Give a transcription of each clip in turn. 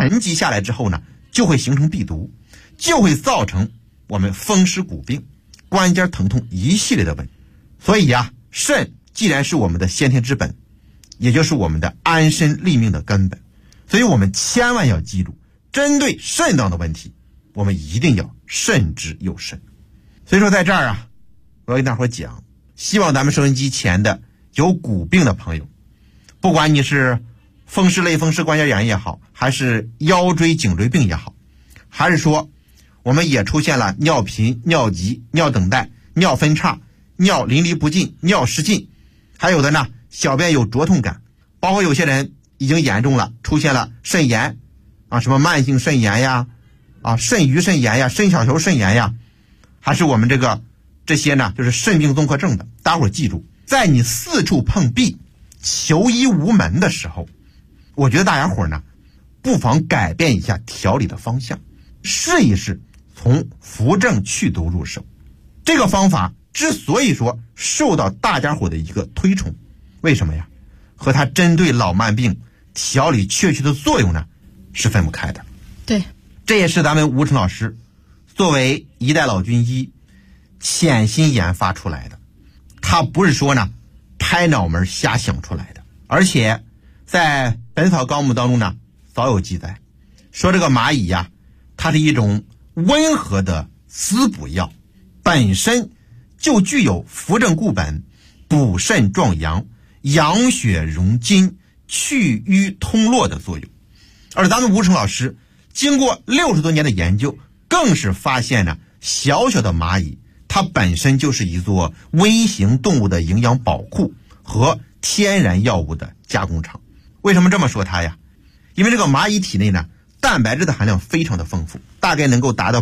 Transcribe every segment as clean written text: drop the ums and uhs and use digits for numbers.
沉积下来之后呢，就会形成壁毒，就会造成我们风湿骨病、关节疼痛一系列的问题。所以呀，肾既然是我们的先天之本，也就是我们的安身立命的根本，所以我们千万要记住，针对肾脏的问题，我们一定要慎之又慎。所以说在这儿啊，我要跟大伙讲，希望咱们收音机前的有骨病的朋友，不管你是风湿类风湿关节炎也好，还是腰椎颈椎病也好，还是说我们也出现了尿频、尿急、尿等待、尿分叉、尿淋漓不尽、尿失禁，还有的呢小便有灼痛感，包括有些人已经严重了，出现了肾炎啊，什么慢性肾炎呀，肾盂肾炎呀，肾小球肾炎呀，还是我们这些呢就是肾病综合症的。大伙记住，在你四处碰壁、求医无门的时候，我觉得大家伙呢不妨改变一下调理的方向，试一试从扶正祛毒入手。这个方法之所以说受到大家伙的一个推崇，为什么呀？和它针对老慢病调理确切的作用呢是分不开的。 对， 这也是咱们吴成老师作为一代老军医潜心研发出来的。他不是说呢拍脑门瞎想出来的，而且在《本草纲目》当中呢早有记载，说这个蚂蚁呀，它是一种温和的滋补药，本身就具有扶正固本、补肾壮阳、养血溶筋、去瘀通络的作用。而咱们吴成老师经过60多年的研究，更是发现呢，小小的蚂蚁它本身就是一座微型动物的营养宝库和天然药物的加工厂。为什么这么说它呀？因为这个蚂蚁体内呢，蛋白质的含量非常的丰富，大概能够达到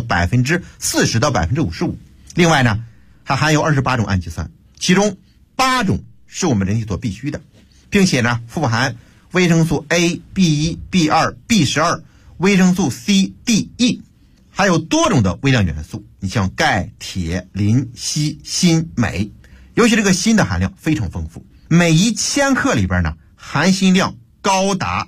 40%到55%。另外呢，还含有28种氨基酸，其中8种是我们人体所必需的，并且呢，富含维生素 A、B1、B2、B12、维生素 C、D、E， 还有多种的微量元素，你像钙、铁、磷、硒、锌、镁，尤其这个锌的含量非常丰富，每1000克里边呢，含锌量高达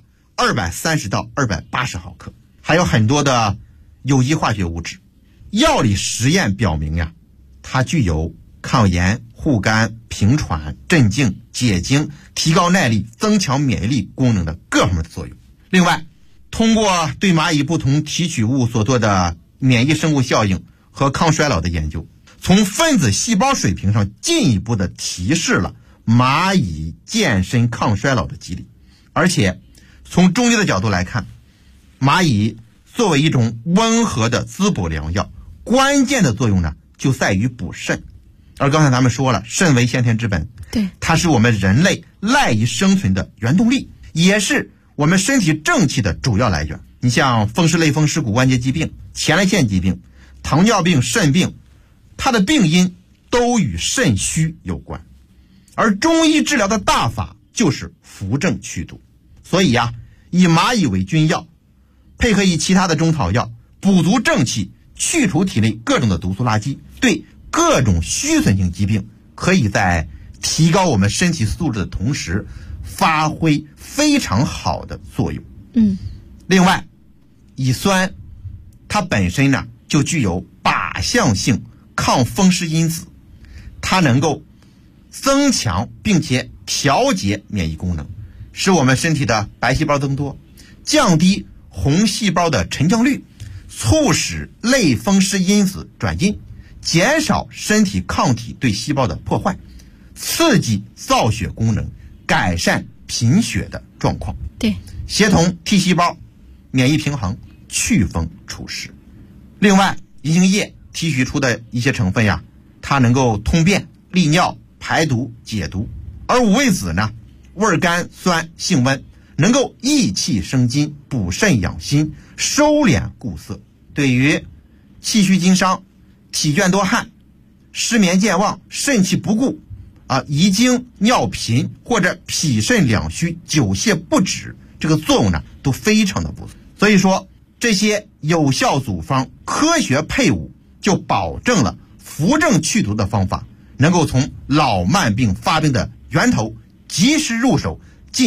230到280毫克，还有很多的有机化学物质。药理实验表明呀，它具有抗炎、护肝、平喘、镇静、解痉、提高耐力、增强免疫力功能的各方面的作用。另外，通过对蚂蚁不同提取物所做的免疫生物效应和抗衰老的研究，从分子细胞水平上进一步的提示了蚂蚁健身抗衰老的机理。而且从中医的角度来看，蚂蚁作为一种温和的滋补良药，关键的作用呢就在于补肾。而刚才咱们说了，肾为先天之本， 对， 它是我们人类赖以生存的原动力，也是我们身体正气的主要来源。你像风湿类风湿骨关节疾病、前列腺疾病、糖尿病、肾病，它的病因都与肾虚有关。而中医治疗的大法就是扶正祛毒。所以呀，以蚂蚁为君药，配合以其他的中草药，补足正气，去除体内各种的毒素垃圾，对各种虚损性疾病可以在提高我们身体素质的同时发挥非常好的作用。另外，乙酸它本身呢就具有靶向性抗风湿因子，它能够增强并且调节免疫功能，使我们身体的白细胞增多，降低红细胞的沉降率，促使类风湿因子转阴，减少身体抗体对细胞的破坏，刺激造血功能，改善贫血的状况， 对， 协同 T 细胞免疫平衡，祛风除湿。另外，银杏叶提取出的一些成分呀，它能够通便、利尿、排毒、解毒。而五味子呢，味甘酸性温，能够益气生津、补肾养心、收敛固涩，对于气虚经伤、体倦多汗、失眠健忘、肾气不固遗精、尿频或者脾肾两虚、久泻不止，这个作用呢都非常的不错。所以说，这些有效组方科学配伍，就保证了扶正祛毒的方法能够从老慢病发病的源头及时入手，进行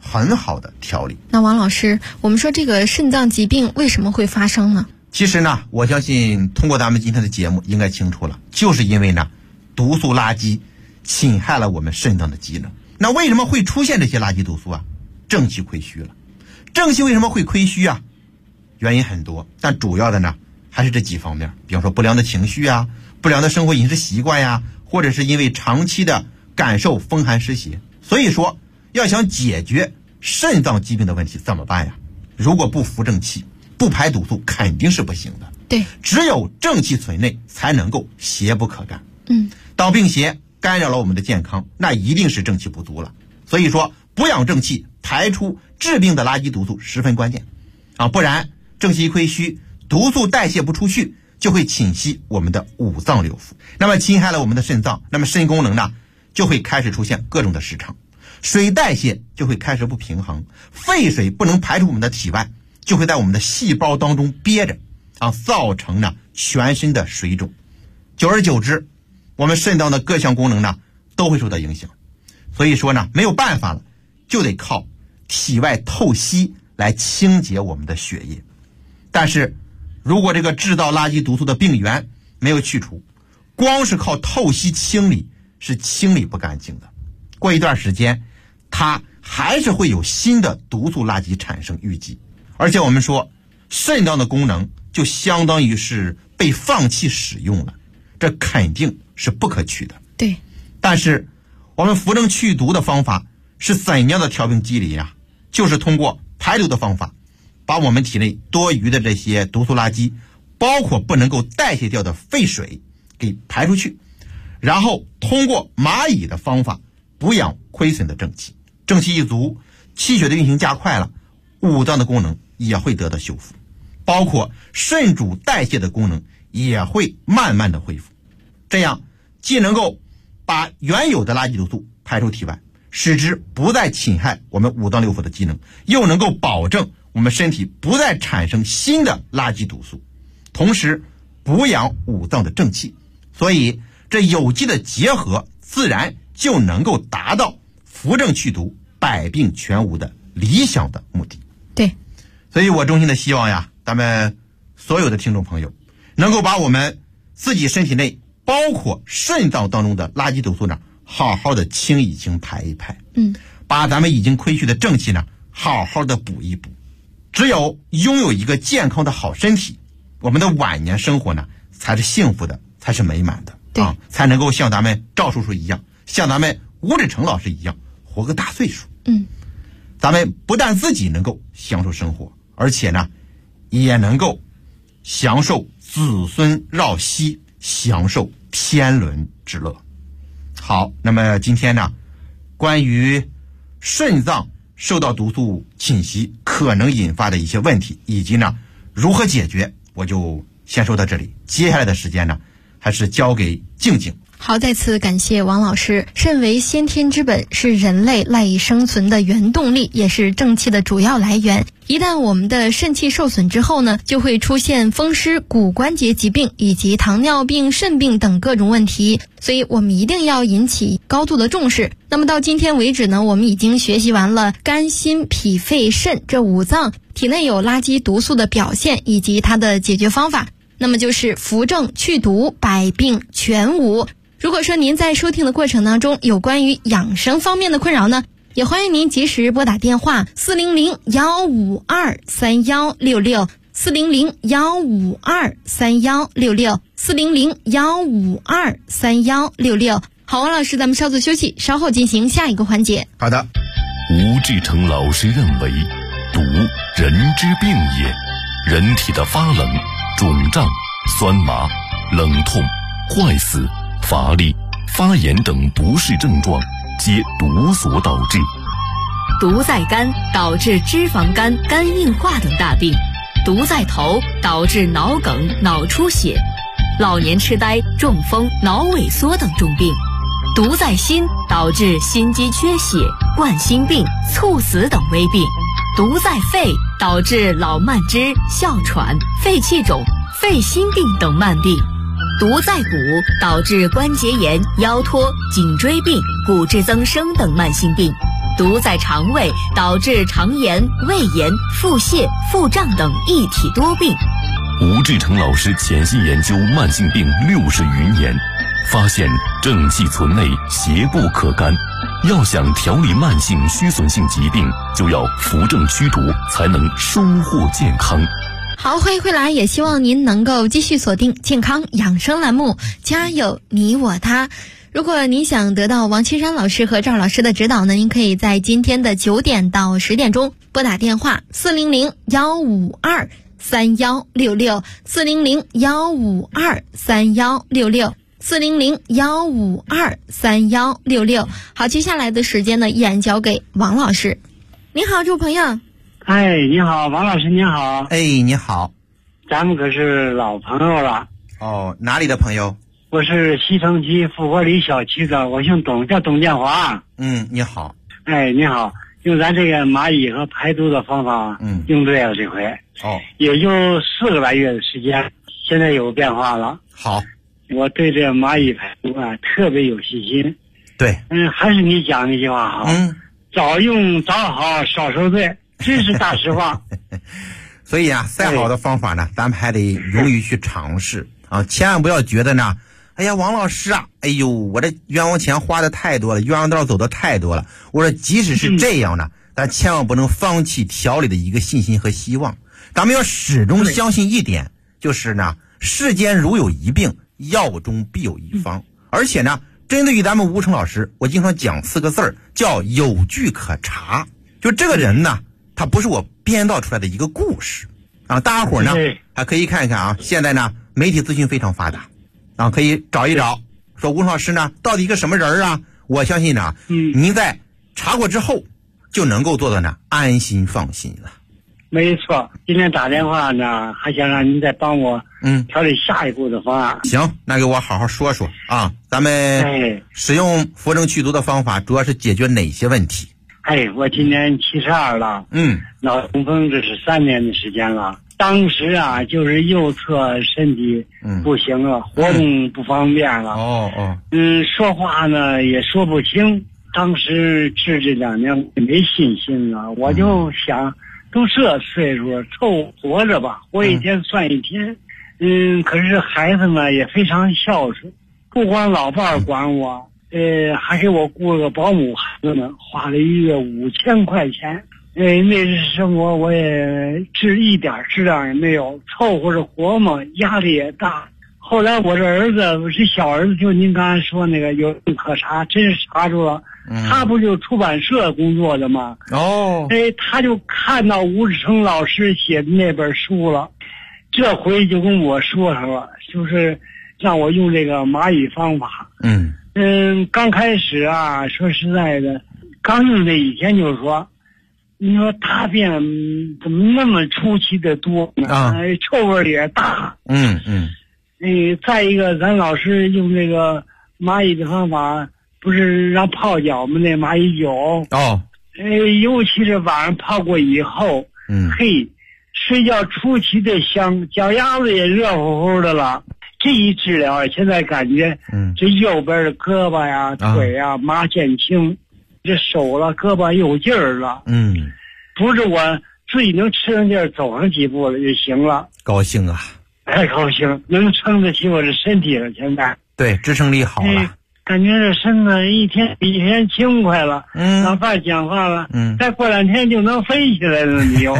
很好的调理。 那王老师，我们说这个肾脏疾病为什么会发生呢？ 其实呢，我相信通过咱们今天的节目应该清楚了，就是因为呢毒素垃圾侵害了我们肾脏的机能。那为什么会出现这些垃圾毒素啊？正气亏虚了。正气为什么会亏虚啊？原因很多，但主要的呢还是这几方面，比方说不良的情绪啊，不良的生活饮食习惯呀，或者是因为长期的感受风寒湿邪。所以说要想解决肾脏疾病的问题怎么办呀？如果不扶正气，不排毒素肯定是不行的。 对， 只有正气存内，才能够邪不可干。当病邪干扰了我们的健康，那一定是正气不足了。所以说补养正气，排出致病的垃圾毒素十分关键啊，不然正气亏虚，毒素代谢不出去，就会侵袭我们的五脏六腑，那么侵害了我们的肾脏，那么肾功能呢就会开始出现各种的失常，水代谢就会开始不平衡，废水不能排出我们的体外，就会在我们的细胞当中憋着啊，造成呢全身的水肿。久而久之，我们肾脏的各项功能呢都会受到影响。所以说呢，没有办法了，就得靠体外透析来清洁我们的血液。但是如果这个制造垃圾毒素的病源没有去除，光是靠透析清理是清理不干净的。过一段时间，它还是会有新的毒素垃圾产生淤积。而且我们说，肾脏的功能就相当于是被放弃使用了，这肯定是不可取的。 对， 但是我们扶正去毒的方法是怎样的调病机理呀？就是通过排毒的方法，把我们体内多余的这些毒素垃圾，包括不能够代谢掉的废水给排出去，然后通过蚂蚁的方法补养亏损的正气。正气一足，气血的运行加快了，五脏的功能也会得到修复，包括肾主代谢的功能也会慢慢的恢复。这样既能够把原有的垃圾毒素排出体外，使之不再侵害我们五脏六腑的机能，又能够保证我们身体不再产生新的垃圾毒素，同时补养五脏的正气。所以这有机的结合自然就能够达到扶正去毒、百病全无的理想的目的。 对， 所以我衷心的希望呀，咱们所有的听众朋友能够把我们自己身体内包括肾脏当中的垃圾毒素呢好好的清一清、排一排，把咱们已经亏虚的正气呢好好的补一补。只有拥有一个健康的好身体，我们的晚年生活呢才是幸福的，才是美满的啊，才能够像咱们赵叔叔一样，像咱们吴志成老师一样活个大岁数。咱们不但自己能够享受生活，而且呢也能够享受子孙绕膝，享受天伦之乐。好，那么今天呢，关于肾脏受到毒素侵袭可能引发的一些问题，以及呢如何解决，我就先说到这里。接下来的时间呢，还是交给静静。 好，再次感谢王老师。肾为先天之本，是人类赖以生存的原动力，也是正气的主要来源。一旦我们的肾气受损之后呢，就会出现风湿、骨关节疾病以及糖尿病、肾病等各种问题，所以我们一定要引起高度的重视。那么到今天为止呢，我们已经学习完了肝、心、脾、肺、肾这五脏体内有垃圾毒素的表现以及它的解决方法，那么就是扶正去毒，百病全无。如果说您在收听的过程当中有关于养生方面的困扰呢，也欢迎您及时拨打电话400-152-3166 400-152-3166 400-152-3166。好，王老师，咱们稍作休息，稍后进行下一个环节。 好的。 吴志成老师认为，毒人之病也，人体的发冷、肿胀、酸麻、冷痛、坏死、乏力、发炎等不适症状皆毒所导致。 毒在肝，导致脂肪肝、肝硬化等大病；毒在头，导致脑梗、脑出血、老年痴呆、中风、脑萎缩等重病；毒在心，导致心肌缺血、冠心病、猝死等危病；毒在肺，导致老慢支、哮喘、肺气肿、肺心病等慢病；毒在骨，导致关节炎、腰托、颈椎病、骨质增生等慢性病； 毒在肠胃，导致肠炎、胃炎、腹泻、腹胀等一体多病。 吴志成老师潜心研究慢性病60余年，发现正气存内，邪不可干。要想调理慢性虚损性疾病，就要扶正驱毒，才能收获健康。 好，欢迎回来，也希望您能够继续锁定健康养生栏目，家有你我他。如果您想得到王青山老师和赵老师的指导呢，您可以在今天的9点到10点钟拨打电话400-152-3166 400-152-3166 400-152-3166。好，接下来的时间呢，依然交给王老师。你好，这位朋友。 哎，你好，王老师，你好。 哎，你好。 咱们可是老朋友了。 哦，哪里的朋友？ 我是西城区富国里小区的，我姓董，叫董建华。 你好。 哎，你好，用咱这个蚂蚁和排毒的方法，用对了这回。 哦， 也就4个来月的时间，现在有变化了。 好， 我对这蚂蚁排毒啊特别有信心。 对， 还是你讲那句话好。早用早好，少受罪，真是大实话。 所以啊，再好的方法呢，咱们还得勇于去尝试啊！千万不要觉得呢，哎呀，王老师啊，哎呦，我这冤枉钱花的太多了，冤枉道走的太多了。我说，即使是这样呢，但千万不能放弃调理的一个信心和希望。咱们要始终相信一点，就是呢，世间如有一病，药中必有一方。而且呢，针对于咱们吴成老师，我经常讲4个字儿，叫有据可查。就这个人呢，他不是我编造出来的一个故事啊！大家伙呢还可以看一看啊，现在呢媒体资讯非常发达啊，可以找一找，说吴老师呢到底一个什么人啊？我相信呢，您在查过之后就能够做到呢安心放心了。 没错，今天打电话呢，还想让您再帮我调理下一步的方案。 行，那给我好好说说啊，咱们使用扶正祛毒的方法主要是解决哪些问题？ 我今年72了，脑中风这是3年的时间了。当时啊，就是右侧身体不行了，活动不方便了。说话呢也说不清。当时治这2年没信心了，我就想，都这岁数了，凑活着吧，活一天算一天。可是孩子们也非常孝顺，不光老伴儿管我。还给我雇了个保姆孩子们，花了1月5000块钱。那日生活我也一点质量也没有，凑合着活嘛，压力也大。后来我这儿子，我是小儿子，就您刚才说那个有据可查，真是查住了。他不就出版社工作的吗？他就看到吴志成老师写的那本书了，这回就跟我说了，就是让我用这个蚂蚁方法。刚开始啊，说实在的，刚用这一天就说，你说大便怎么那么出奇的多呢？臭味也大。再一个，咱老师用这个蚂蚁的方法，不是让泡脚吗？那蚂蚁酒。尤其是晚上泡过以后，睡觉出奇的香，脚丫子也热乎乎的了。这一治疗，现在感觉这右边的胳膊呀、腿呀麻见轻，这手了、胳膊有劲儿了。不是我自己能吃上劲儿，走上几步了就行了。 高兴啊！ 太高兴，能撑得起我这身体了。现在对支撑力好了， 感觉这身子一天比一天轻快了。老伴讲话了，再过2天就能飞起来了。你又，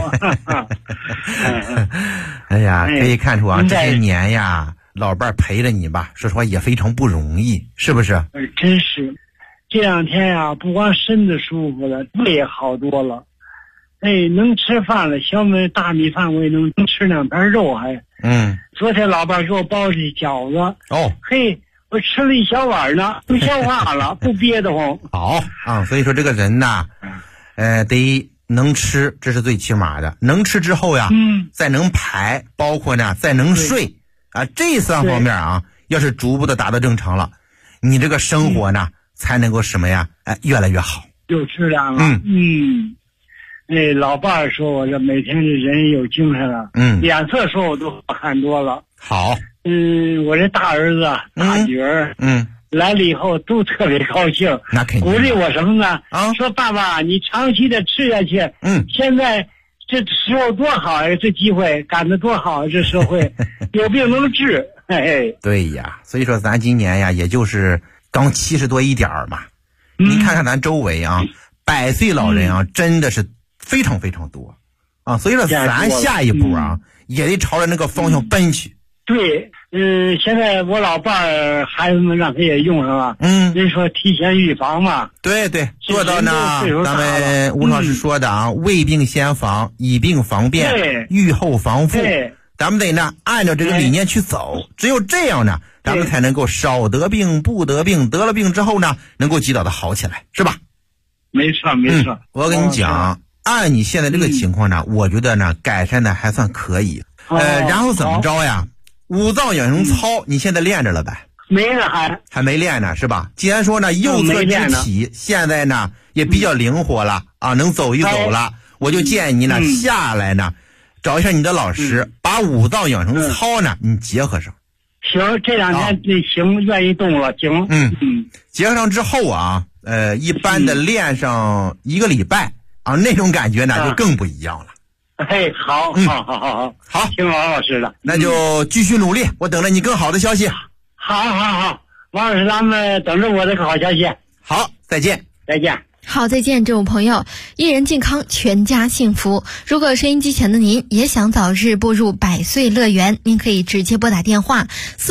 哎呀，可以看出啊，这些年呀。老伴陪着你吧，说实话也非常不容易，是不是？ 真是，这2天呀，不光身子舒服了，胃也好多了。能吃饭了，小米大米饭我也能吃2盘肉还。昨天老伴给我包的饺子。我吃了1小碗呢，不消化了，不憋得慌。 好啊，所以说这个人呐，得能吃，这是最起码的。能吃之后呀，再能排，包括呢再能睡。这3方面啊，要是逐步的达到正常了，你这个生活呢，才能够什么呀？越来越好， 有质量了。老伴儿说我这每天这人有精神了。脸色说我都好看多了。 好。 我这大儿子、大女儿， 来了以后都特别高兴， 那肯定鼓励我什么呢？ 啊， 说爸爸，你长期的吃下去，现在这时候多好呀，这机会赶得多好，这社会有病能治，嘿。 对呀，所以说咱今年呀，也就是刚70多一点嘛。你看看咱周围啊，100岁老人啊，真的是非常非常多啊。所以说咱下一步啊，也得朝着那个方向奔去。 对，现在我老伴儿孩子们让他也用上了，人说提前预防嘛， 对对，做到呢。咱们吴老师说的啊，未病先防，以病防变，预后防复。咱们得呢按照这个理念去走，只有这样呢，咱们才能够少得病不得病，得了病之后呢，能够及早的好起来，是吧？ 没错没错。 我跟你讲，按你现在这个情况呢，我觉得呢改善的还算可以。然后怎么着呀？五脏养生操，你现在练着了呗？ 没呢，还没练呢，是吧？既然说呢，右侧肢体现在呢也比较灵活了啊，能走一走了，我就建议你呢下来呢，找一下你的老师，把五脏养生操呢你结合上。 行，这2天行，愿意动了，行。 结合上之后啊，一般的练上1个礼拜啊，那种感觉呢就更不一样了。 嘿，好，好，听王老师的， 那就继续努力，我等着你更好的消息。 好，王老师，咱们等着我的好消息。 好，再见。 好，再见，这位朋友，一人健康，全家幸福。如果收音机前的您也想早日步入100岁乐园，您可以直接拨打电话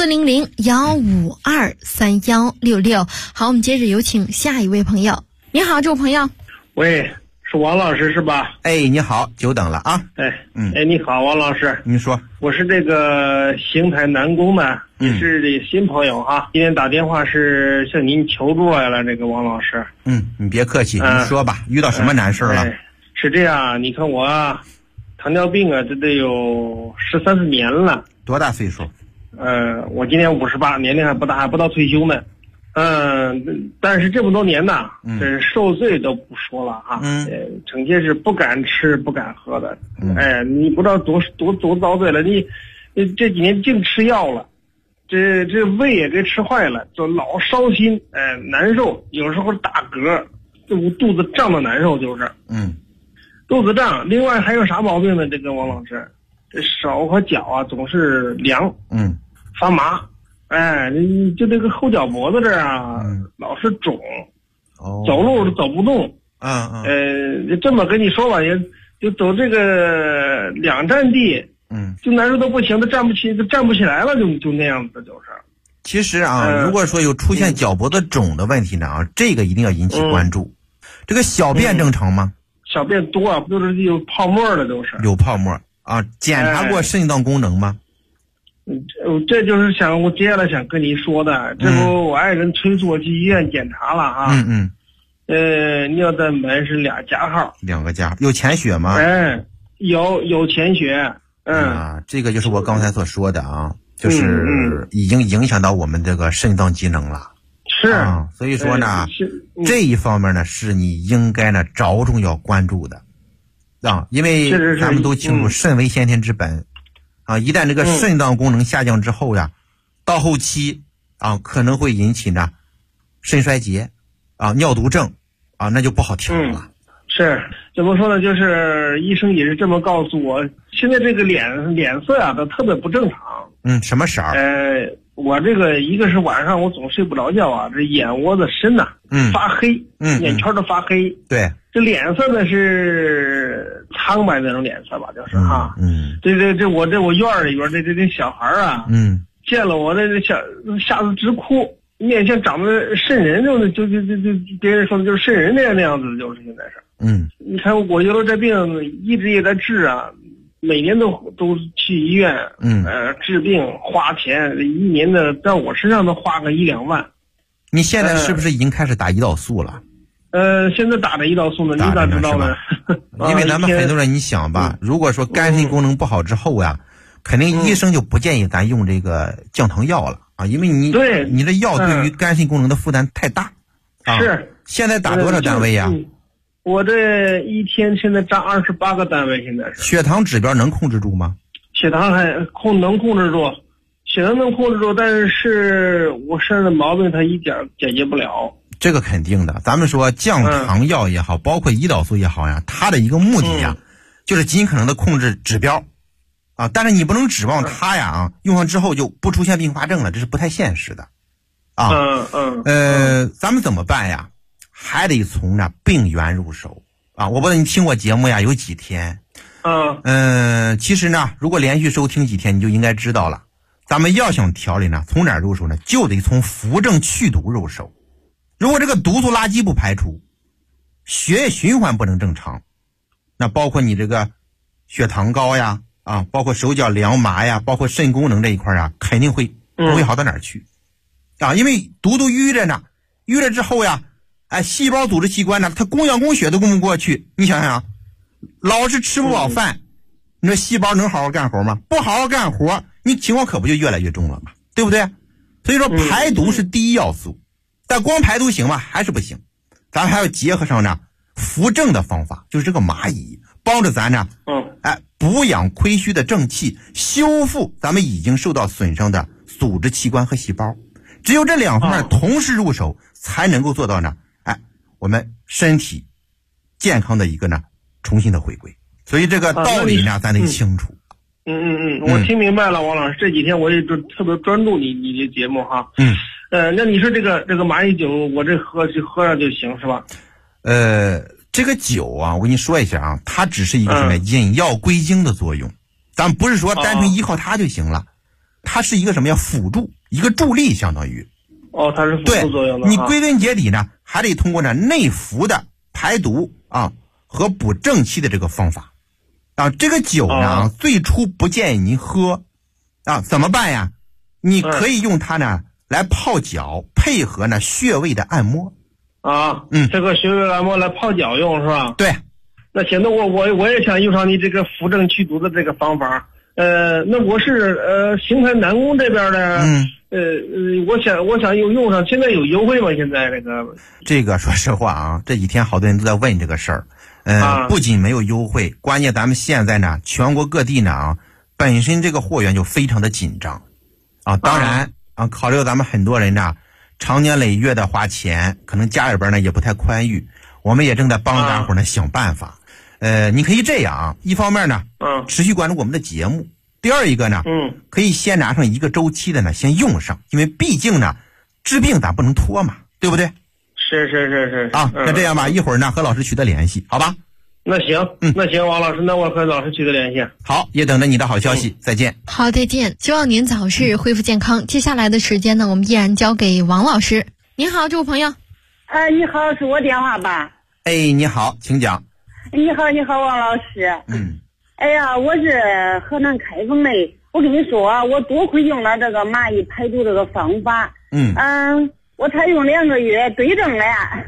400-152-3166。好，我们接着有请下一位朋友。你好，这位朋友。 喂，是王老师是吧？ 哎，你好，久等了啊。 你好，王老师。 您说。 我是这个邢台南宫的，也是这新朋友哈。今天打电话是向您求助来了，这个王老师。 你别客气，你说吧，遇到什么难事了？ 是这样，你看我糖尿病啊，这得有13、14年了。 多大岁数？ 我今年58，年龄还不大，还不到退休呢。但是这么多年呢，这受罪都不说了啊，整天是不敢吃不敢喝的，你不知道多遭罪了，你这几年净吃药了，这胃也给吃坏了，就老烧心，难受，有时候打嗝，肚子胀的难受，就是肚子胀。另外还有啥毛病呢？这个王老师，这手和脚啊总是凉，发麻。就这个后脚脖子这儿啊，老是肿，走路都走不动。这么跟你说吧，也就走这个2站地，就难受都不行，都站不起来了，就那样子就是。 其实啊，如果说有出现脚脖子肿的问题呢啊，这个一定要引起关注。这个小便正常吗？ 小便多啊，不就是有泡沫的都是。有泡沫啊？检查过肾脏功能吗？ 这就是我接下来想跟你说的，这不我爱人催促我去医院检查了啊。尿蛋白是2加号 ，2个加，有潜血吗？ 有潜血。 这个就是我刚才所说的啊，就是已经影响到我们这个肾脏机能了。 是所以说呢，这一方面呢是你应该呢着重要关注的因为咱们都清楚肾为先天之本。一旦这个肾脏功能下降之后呀，到后期可能会引起呢肾衰竭尿毒症那就不好调了。 是怎么说呢？就是医生也是这么告诉我，现在这个脸色啊都特别不正常。 什么色儿？ 我这个一个是晚上我总睡不着觉啊，这眼窝子深呐，发黑，眼圈都发黑。 对， 这脸色呢是苍白那种脸色吧，就是这我院里边这小孩啊，见了我这吓得直哭，面前长得瘆人，就别人说的就是瘆人那样子，就是现在是。你看我有了这病，一直也在治啊，每年都去医院，治病花钱，一年的在我身上都花个1、2万。 你现在是不是已经开始打胰岛素了？ 现在打的胰岛素呢，你咋知道呢？ 因为咱们很多人，你想吧，如果说肝肾功能不好之后呀，肯定医生就不建议咱用这个降糖药了因为你这药对于肝肾功能的负担太大。 是。 现在打多少单位呀？ 我这一天现在占28个单位，现在是。 血糖指标能控制住吗？ 血糖能控制住， 血糖能控制住，但是我肾的毛病它一点解决不了。 这个肯定的，咱们说降糖药也好，包括胰岛素也好呀，它的一个目的呀，就是尽可能的控制指标啊，但是你不能指望它呀用上之后就不出现并发症了，这是不太现实的啊。咱们怎么办呀？还得从病源入手啊。我不知道你听我节目呀有几天。其实呢，如果连续收听几天，你就应该知道了。咱们要想调理呢，从哪儿入手呢？就得从扶正祛毒入手。如果这个毒素垃圾不排除，血液循环不能正常，那包括你这个血糖高呀，包括手脚凉麻呀，包括肾功能这一块啊，肯定会不会好到哪儿去啊？因为毒都淤着呢，淤了之后呀，细胞组织器官呢，它供氧供血都供不过去。你想想，老是吃不饱饭，你说细胞能好好干活吗？不好好干活，你情况可不就越来越重了吗？对不对？所以说排毒是第一要素，但光排毒行吗？还是不行。咱还要结合上扶正的方法，就是这个蚂蚁帮着咱补养亏虚的正气，修复咱们已经受到损伤的组织器官和细胞。只有这两方面同时入手，才能够做到我们身体健康的一个重新的回归。所以这个道理咱得清楚。 我听明白了，王老师。这几天我也特别专注你的节目哈。那你说这个蚂蚁酒，我这喝上就行是吧？ 这个酒啊，我跟你说一下啊，它只是一个什么引药归经的作用，咱不是说单纯依靠它就行了，它是一个什么呀？辅助，一个助力，相当于。 它是辅助作用的。 你归根结底呢，还得通过内服的排毒和补正气的这个方法这个酒呢，最初不建议您喝怎么办呀？你可以用它来泡脚，配合穴位的按摩这个穴位按摩来泡脚用是吧？ 对。 那行，那我也想用上你这个扶正祛毒的这个方法。那我是邢台南宫这边的，我想用上，现在有优惠吗？现在这个说实话这几天好多人都在问这个事儿。不仅没有优惠，关键咱们现在全国各地本身这个货源就非常的紧张当然考虑到咱们很多人长年累月的花钱，可能家里边也不太宽裕，我们也正在帮大伙想办法。你可以这样一方面持续关注我们的节目，第二一个可以先拿上一个周期的先用上，因为毕竟治病咱不能拖嘛，对不对？ 是那这样吧，一会儿和老师取得联系，好吧？ 那行，王老师，那我和老师取得联系。 好，也等着你的好消息，再见。 好，再见，希望您早日恢复健康。接下来的时间呢，我们依然交给王老师。您好，这位朋友。 你好，是我电话吧？ 你好，请讲。 你好，王老师。我是河南开封的。我跟你说我多亏用了这个蚂蚁排毒这个方法。我才用2个月对症了呀。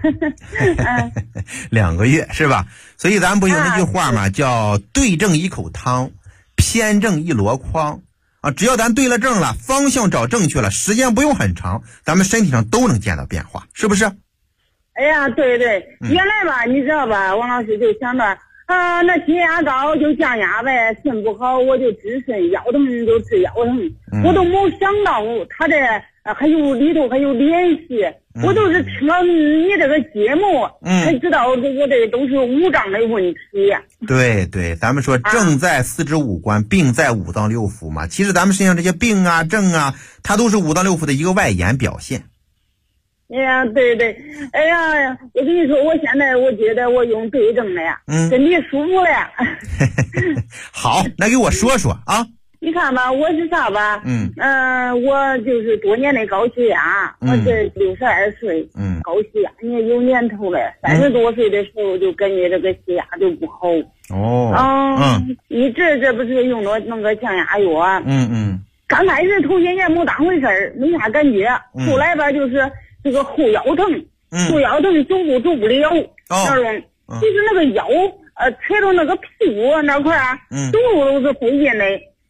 2个月是吧？所以咱不有那句话嘛，叫对症一口汤，偏症一箩筐只要咱对了症了，方向找正确了，时间不用很长，咱们身体上都能见到变化，是不是？ 对，原来吧，你知道吧，王老师就想着那血压高就降压呗，肾不好我就治肾，腰疼就治腰疼，我都没想到他这还有里头还有联系。我都是听了你这个节目才知道我这都是五脏的问题。 对，咱们说症在四肢五官，病在五脏六腑嘛。其实咱们身上这些病症它都是五脏六腑的一个外延表现。 对，我跟你说，我现在我觉得我用对症了呀，身体舒服了呀。 好，那给我说说你看吧，我是啥吧？我就是多年的高血压，我这62岁，高血压也有年头了。30多岁的时候就感觉这个血压就不好。一直这不是用了那个降压药。刚开始头些年没当回事儿，没啥感觉。后来吧，就是这个后腰疼，走路走不了那种。其实那个腰，踩到那个屁股那块走路都是费劲的。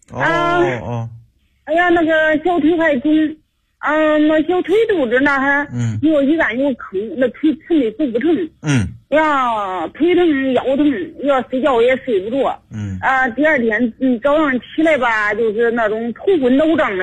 那个小腿还肿，那小腿肚子那还有一干有坑，那腿沉的走不成。腿疼腰疼，要睡觉也睡不着。第二天早上起来吧，就是那种头昏脑胀的。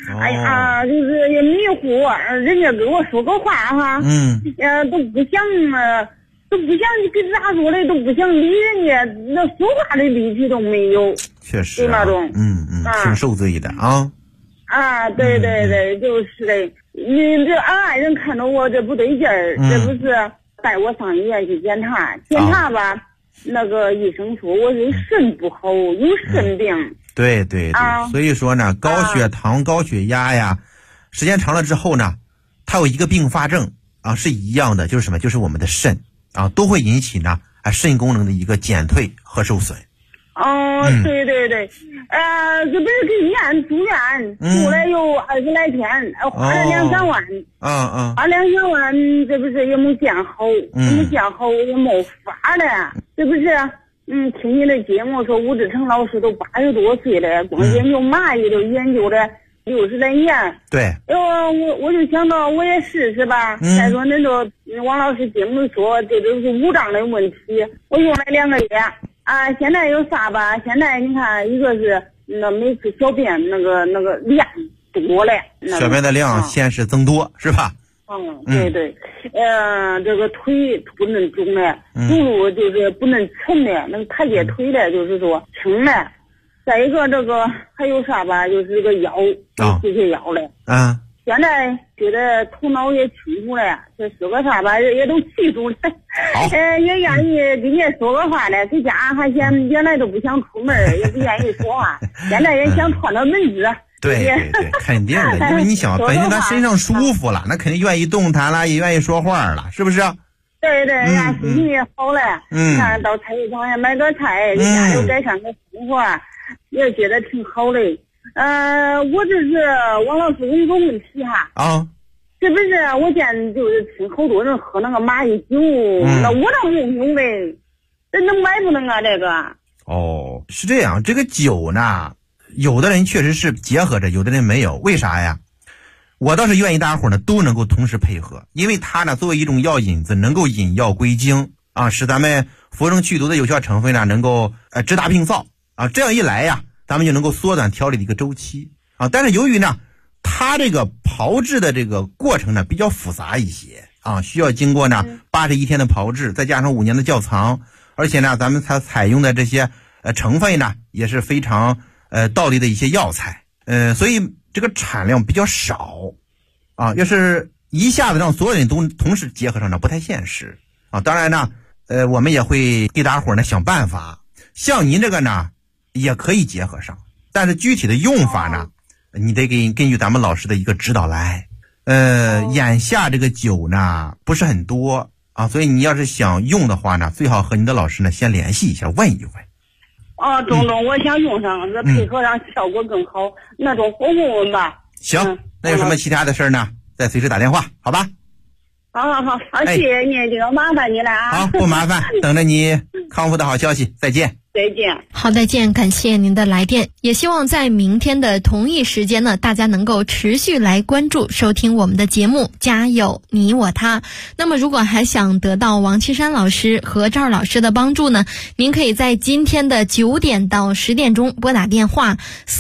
哎呀，就是也迷糊，人家给我说个话哈，都不想跟咋说嘞，都不想理人家，那说话的力气都没有。 确实、 就那种， 挺受罪的啊。 对对对，就是嘞。你这俺爱人看到我这不对劲儿，这不是带我上医院去检查吧，那个医生说我是肾不好，有肾病。 对对对，所以说呢，高血糖、高血压呀，时间长了之后呢，它有一个并发症是一样的，就是什么？就是我们的肾都会引起呢肾功能的一个减退和受损。 对对对，这不是给医院住院，住了有20来天，花了2-3万，花2-3万，这不是也没见好，也没法了，这不是，听你的节目说吴志成老师都80多岁了，光研究蚂蚁都研究了60来年， 对， 我就想到我也试试吧，再说那个王老师节目说这都是五脏的问题，我用了2个月。现在有啥吧？现在你看，一个是那每次小便那个量多了， 小便的量先是增多，是吧？ 对对，这个腿不能肿了，走路就是不能沉了，那个台阶腿了，就是说轻了。再一个这个还有啥吧？就是这个腰，这些腰了。现在觉得头脑也清楚了，这说个啥吧，也都记住了，也愿意跟人家说个话了。在家还原来都不想出门，也不愿意说话，现在也想串到门子。 对对对，肯定的，因为你想，本身他身上舒服了，那肯定愿意动弹了，也愿意说话了，是不是？ 对对，心情也好了。看到菜市场也买个菜，家又改善个生活，也觉得挺好的。我这是王老师，我有个问题哈。是不是我见就是听好多人喝那个蚂蚁酒，那我倒没有嘞，这能买不能啊？这个？ 是这样，这个酒呢，有的人确实是结合着，有的人没有，为啥呀？我倒是愿意大家伙呢都能够同时配合，因为它呢作为一种药引子，能够引药归经使咱们服用去毒的有效成分呢能够治大病灶这样一来呀，咱们就能够缩短调理的一个周期但是由于呢它这个炮制的这个过程呢比较复杂一些需要经过呢81天的炮制，再加上5年的窖藏，而且呢咱们采用的这些成分呢也是非常道地的一些药材所以这个产量比较少要是一下子让所有人都同时结合上呢不太现实当然呢我们也会给大家伙呢想办法，像您这个呢也可以结合上，但是具体的用法呢你得根据咱们老师的一个指导来眼下这个酒呢不是很多所以你要是想用的话呢，最好和你的老师呢先联系一下，问一问中我想用上，这配合上效果更好，那种我问问吧。 行，那有什么其他的事呢再随时打电话，好吧？ 好，谢谢你，这个麻烦你了好，不麻烦，等着你康复的好消息，再见。 再见。 好，再见，感谢您的来电，也希望在明天的同一时间呢，大家能够持续来关注收听我们的节目，加油你我他。那么如果还想得到王岐山老师和赵老师的帮助呢，您可以在今天的9点到10点钟拨打电话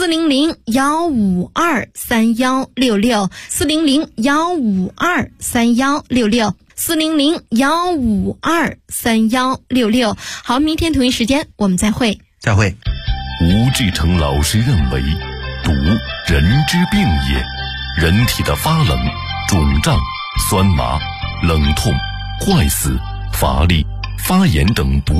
400-152-3166 400-152-3166 400-152-3166。好，明天同一时间我们再会。 吴志成老师认为，毒人之病也，人体的发冷、肿胀、酸麻、冷痛、坏死、乏力、发炎等毒